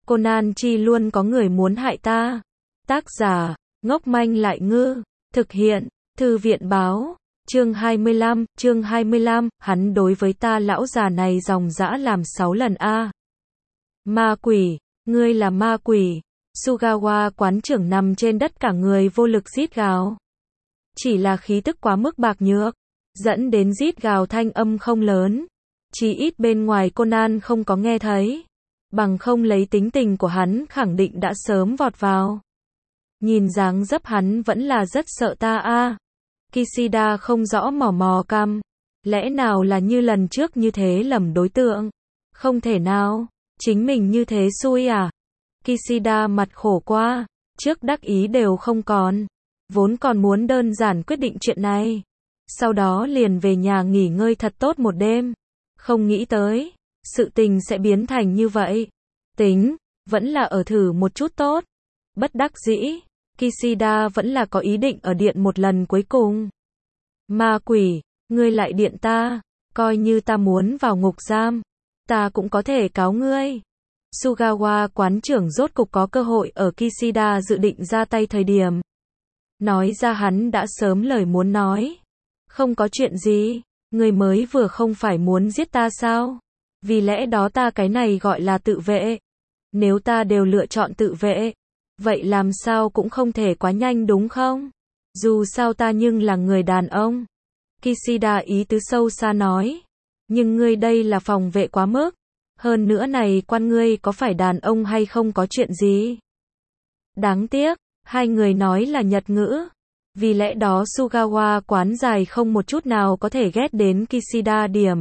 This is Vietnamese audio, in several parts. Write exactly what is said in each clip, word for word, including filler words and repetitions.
Conan chi luôn có người muốn hại ta. Tác giả, ngốc manh lại ngư. Thực hiện, Thư viện báo. Chương hai mươi lăm, chương hai mươi lăm, hắn đối với ta lão già này dòng dã làm sáu lần a. Ma quỷ, ngươi là ma quỷ. Sugawa quán trưởng nằm trên đất cả người vô lực rít gào. Chỉ là khí tức quá mức bạc nhược, dẫn đến rít gào thanh âm không lớn. Chỉ ít bên ngoài Conan không có nghe thấy. Bằng không lấy tính tình của hắn khẳng định đã sớm vọt vào. Nhìn dáng dấp hắn vẫn là rất sợ ta a. Kishida không rõ mò mò cằm. Lẽ nào là như lần trước như thế lầm đối tượng? Không thể nào, chính mình như thế xui à? Kishida mặt khổ qua, trước đắc ý đều không còn. Vốn còn muốn đơn giản quyết định chuyện này. Sau đó liền về nhà nghỉ ngơi thật tốt một đêm. Không nghĩ tới, sự tình sẽ biến thành như vậy. Tính, vẫn là ở thử một chút tốt. Bất đắc dĩ, Kishida vẫn là có ý định ở điện một lần cuối cùng. Ma quỷ, ngươi lại điện ta, coi như ta muốn vào ngục giam, ta cũng có thể cáo ngươi. Sugawa quán trưởng rốt cục có cơ hội ở Kishida dự định ra tay thời điểm. Nói ra hắn đã sớm lời muốn nói. Không có chuyện gì, ngươi mới vừa không phải muốn giết ta sao? Vì lẽ đó ta cái này gọi là tự vệ. Nếu ta đều lựa chọn tự vệ, vậy làm sao cũng không thể quá nhanh đúng không? Dù sao ta nhưng là người đàn ông. Kishida ý tứ sâu xa nói. Nhưng ngươi đây là phòng vệ quá mức. Hơn nữa này quan ngươi có phải đàn ông hay không có chuyện gì? Đáng tiếc, hai người nói là Nhật ngữ. Vì lẽ đó Sugawa quán dài không một chút nào có thể ghét đến Kishida điểm.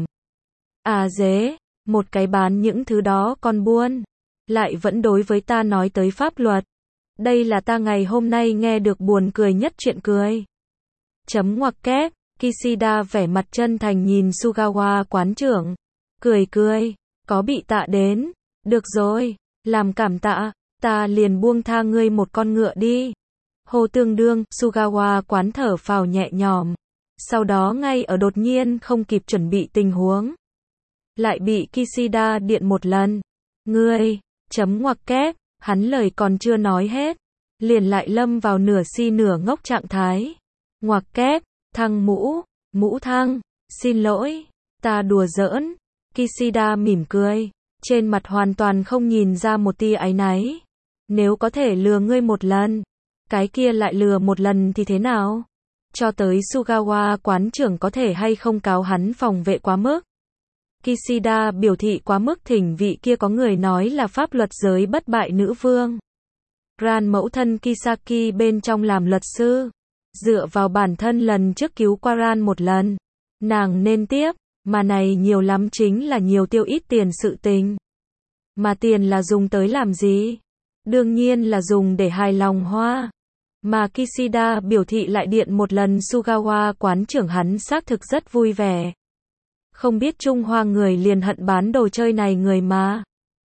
À dế, một cái bán những thứ đó con buôn. Lại vẫn đối với ta nói tới pháp luật. Đây là ta ngày hôm nay nghe được buồn cười nhất chuyện cười. Chấm ngoặc kép, Kishida vẻ mặt chân thành nhìn Sugawa quán trưởng. Cười cười, có bị tạ đến. Được rồi, làm cảm tạ, ta liền buông tha ngươi một con ngựa đi. Hồ tương đương, Sugawa quán thở phào nhẹ nhõm. Sau đó ngay ở đột nhiên không kịp chuẩn bị tình huống. Lại bị Kishida điện một lần. Ngươi, chấm ngoặc kép, hắn lời còn chưa nói hết. Liền lại lâm vào nửa si nửa ngốc trạng thái. Ngoặc kép, thăng mũ, mũ thăng, xin lỗi, ta đùa giỡn. Kishida mỉm cười, trên mặt hoàn toàn không nhìn ra một tia áy náy. Nếu có thể lừa ngươi một lần, cái kia lại lừa một lần thì thế nào? Cho tới Sugawa quán trưởng có thể hay không cáo hắn phòng vệ quá mức. Kishida biểu thị quá mức thỉnh vị kia có người nói là pháp luật giới bất bại nữ vương. Ran mẫu thân Kisaki bên trong làm luật sư. Dựa vào bản thân lần trước cứu qua Ran một lần. Nàng nên tiếp, mà này nhiều lắm chính là nhiều tiêu ít tiền sự tình. Mà tiền là dùng tới làm gì? Đương nhiên là dùng để hài lòng Hoa. Mà Kishida biểu thị lại điện một lần Sugawa quán trưởng hắn xác thực rất vui vẻ. Không biết Trung Hoa người liền hận bán đồ chơi này người mà.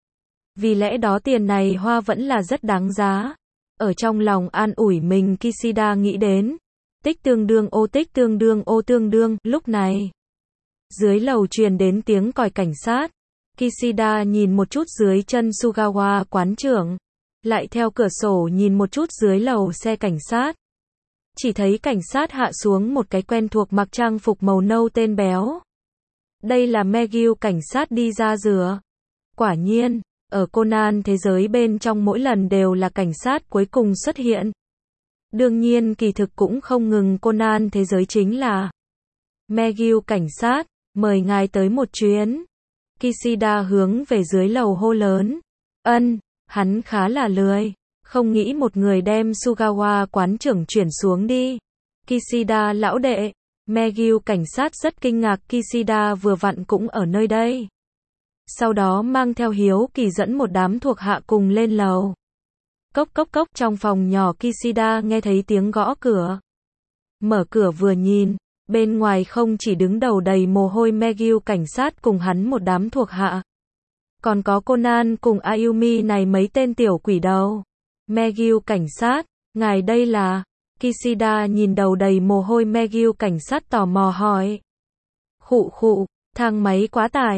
Vì lẽ đó tiền này Hoa vẫn là rất đáng giá. Ở trong lòng an ủi mình Kishida nghĩ đến. Tích tương đương ô tích tương đương ô tương đương, lúc này. Dưới lầu truyền đến tiếng còi cảnh sát. Kishida nhìn một chút dưới chân Sugawa quán trưởng. Lại theo cửa sổ nhìn một chút dưới lầu xe cảnh sát. Chỉ thấy cảnh sát hạ xuống một cái quen thuộc mặc trang phục màu nâu tên béo. Đây là Megil cảnh sát đi ra rửa. Quả nhiên, ở Conan thế giới bên trong mỗi lần đều là cảnh sát cuối cùng xuất hiện. Đương nhiên kỳ thực cũng không ngừng Conan thế giới chính là Megil cảnh sát, mời ngài tới một chuyến. Kishida hướng về dưới lầu hô lớn. Ân, hắn khá là lười. Không nghĩ một người đem Sugawa quán trưởng chuyển xuống đi. Kishida lão đệ. Megil cảnh sát rất kinh ngạc Kishida vừa vặn cũng ở nơi đây. Sau đó mang theo hiếu kỳ dẫn một đám thuộc hạ cùng lên lầu. Cốc cốc cốc trong phòng nhỏ Kishida nghe thấy tiếng gõ cửa. Mở cửa vừa nhìn, bên ngoài không chỉ đứng đầu đầy mồ hôi Megil cảnh sát cùng hắn một đám thuộc hạ. Còn có Conan cùng Ayumi này mấy tên tiểu quỷ đầu. Megil cảnh sát, ngài đây là... Kishida nhìn đầu đầy mồ hôi Megil cảnh sát tò mò hỏi. Khụ khụ, thang máy quá tải,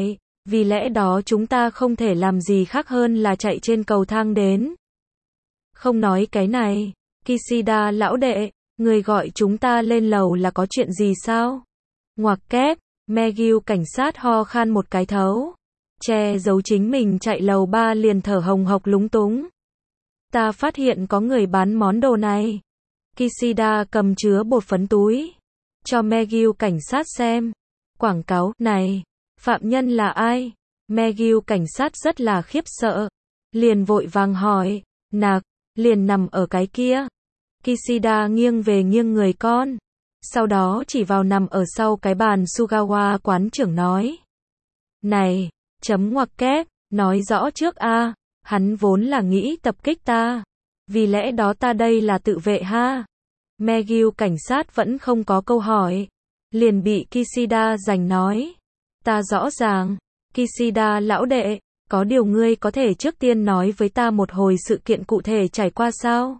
Vì lẽ đó chúng ta không thể làm gì khác hơn là chạy trên cầu thang đến. Không nói cái này, Kishida lão đệ, người gọi chúng ta lên lầu là có chuyện gì sao? Ngoặc kép, Megyu cảnh sát ho khan một cái thấu. Che giấu chính mình chạy lầu ba liền thở hồng hộc lúng túng. Ta phát hiện có người bán món đồ này. Kishida cầm chứa bột phấn túi. Cho Megyu cảnh sát xem. Quảng cáo, này, phạm nhân là ai? Megyu cảnh sát rất là khiếp sợ. Liền vội vàng hỏi, nạc, liền nằm ở cái kia. Kishida nghiêng về nghiêng người con. Sau đó chỉ vào nằm ở sau cái bàn Sugawa quán trưởng nói. Này, chấm ngoặc kép, nói rõ trước a, hắn vốn là nghĩ tập kích ta. Vì lẽ đó ta đây là tự vệ ha. Megyu cảnh sát vẫn không có câu hỏi. Liền bị Kishida giành nói. Ta rõ ràng. Kishida lão đệ, có điều ngươi có thể trước tiên nói với ta một hồi sự kiện cụ thể trải qua sao?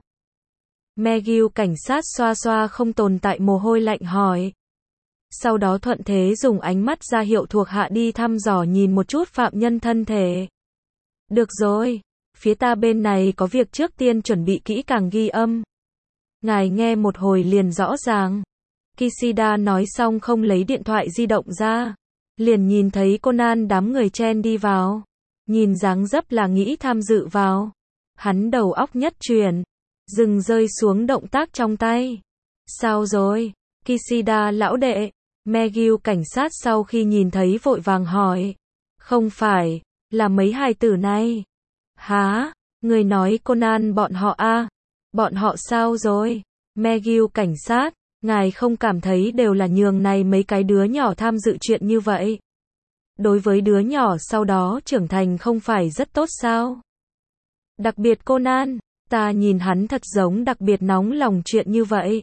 Megyu cảnh sát xoa xoa không tồn tại mồ hôi lạnh hỏi. Sau đó thuận thế dùng ánh mắt ra hiệu thuộc hạ đi thăm dò nhìn một chút phạm nhân thân thể. Được rồi, phía ta bên này có việc trước tiên chuẩn bị kỹ càng ghi âm. Ngài nghe một hồi liền rõ ràng. Kishida nói xong không lấy điện thoại di động ra. Liền nhìn thấy Conan đám người chen đi vào. Nhìn dáng dấp là nghĩ tham dự vào. Hắn đầu óc nhất chuyển. Dừng rơi xuống động tác trong tay. Sao rồi? Kishida lão đệ. Megyu cảnh sát sau khi nhìn thấy vội vàng hỏi. Không phải, là mấy hài tử này. Hả? Người nói Conan bọn họ a? À? Bọn họ sao rồi? Megyu cảnh sát, ngài không cảm thấy đều là nhường này mấy cái đứa nhỏ tham dự chuyện như vậy? Đối với đứa nhỏ sau đó trưởng thành không phải rất tốt sao? Đặc biệt Conan, ta nhìn hắn thật giống đặc biệt nóng lòng chuyện như vậy.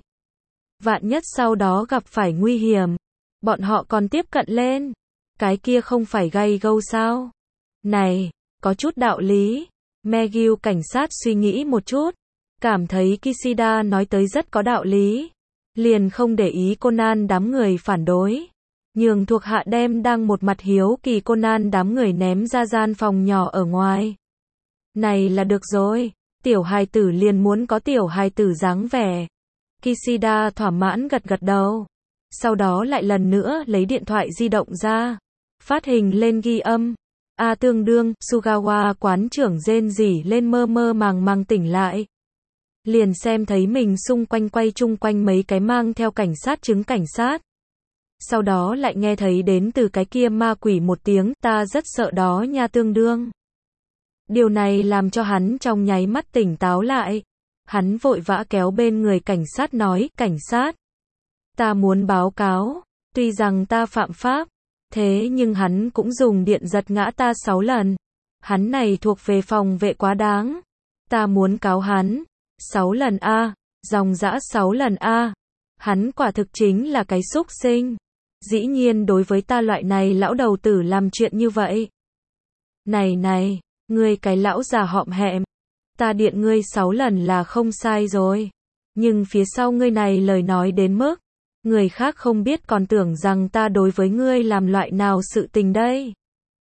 Vạn nhất sau đó gặp phải nguy hiểm, bọn họ còn tiếp cận lên. Cái kia không phải gay gâu sao? Này, có chút đạo lý. Megyu cảnh sát suy nghĩ một chút. Cảm thấy Kishida nói tới rất có đạo lý. Liền không để ý Conan đám người phản đối. Nhường thuộc hạ đem đang một mặt hiếu kỳ Conan đám người ném ra gian phòng nhỏ ở ngoài. Này là được rồi. Tiểu hài tử liền muốn có tiểu hài tử dáng vẻ. Kishida thỏa mãn gật gật đầu. Sau đó lại lần nữa lấy điện thoại di động ra. Phát hình lên ghi âm. A tương đương, Sugawa quán trưởng rên rỉ lên mơ mơ màng màng tỉnh lại. Liền xem thấy mình xung quanh quay chung quanh mấy cái mang theo cảnh sát chứng cảnh sát. Sau đó lại nghe thấy đến từ cái kia ma quỷ một tiếng, ta rất sợ đó nha tương đương. Điều này làm cho hắn trong nháy mắt tỉnh táo lại. Hắn vội vã kéo bên người cảnh sát nói, cảnh sát. Ta muốn báo cáo, tuy rằng ta phạm pháp, thế nhưng hắn cũng dùng điện giật ngã ta sáu lần. Hắn này thuộc về phòng vệ quá đáng. Ta muốn cáo hắn. sáu lần a, dòng dã sáu lần a. Hắn quả thực chính là cái súc sinh. Dĩ nhiên đối với ta loại này lão đầu tử làm chuyện như vậy. Này này, ngươi cái lão già họm hẹm. Ta điện ngươi sáu lần là không sai rồi. Nhưng phía sau ngươi này lời nói đến mức. Người khác không biết còn tưởng rằng ta đối với ngươi làm loại nào sự tình đây.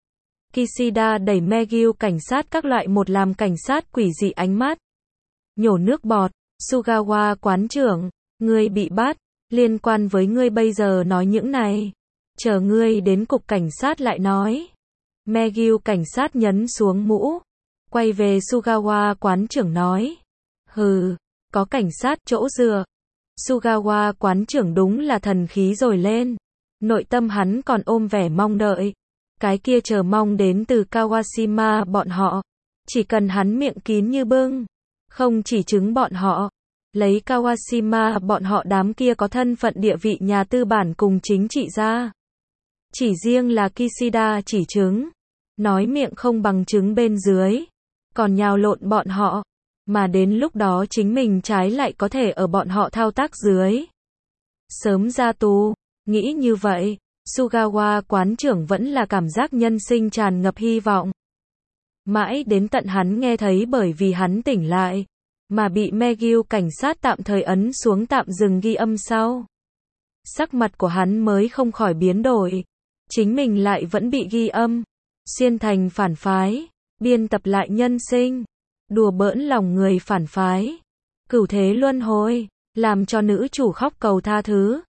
Kishida đẩy Megyu cảnh sát các loại một làm cảnh sát quỷ dị ánh mắt. Nhổ nước bọt, Sugawa quán trưởng, ngươi bị bắt, liên quan với ngươi bây giờ nói những này. Chờ ngươi đến cục cảnh sát lại nói. Megyu cảnh sát nhấn xuống mũ. Quay về Sugawa quán trưởng nói. Hừ, có cảnh sát chỗ dựa. Sugawa quán trưởng đúng là thần khí rồi lên. Nội tâm hắn còn ôm vẻ mong đợi. Cái kia chờ mong đến từ Kawashima bọn họ. Chỉ cần hắn miệng kín như bưng. Không chỉ chứng bọn họ. Lấy Kawashima bọn họ đám kia có thân phận địa vị nhà tư bản cùng chính trị ra. Chỉ riêng là Kishida chỉ chứng. Nói miệng không bằng chứng bên dưới. Còn nhào lộn bọn họ. Mà đến lúc đó chính mình trái lại có thể ở bọn họ thao tác dưới. Sớm ra tù. Nghĩ như vậy, Sugawa quán trưởng vẫn là cảm giác nhân sinh tràn ngập hy vọng. Mãi đến tận hắn nghe thấy bởi vì hắn tỉnh lại, mà bị Megyu cảnh sát tạm thời ấn xuống tạm dừng ghi âm sau. Sắc mặt của hắn mới không khỏi biến đổi. Chính mình lại vẫn bị ghi âm. Xiên thành phản phái, biên tập lại nhân sinh, đùa bỡn lòng người phản phái, cửu thế luân hồi, làm cho nữ chủ khóc cầu tha thứ.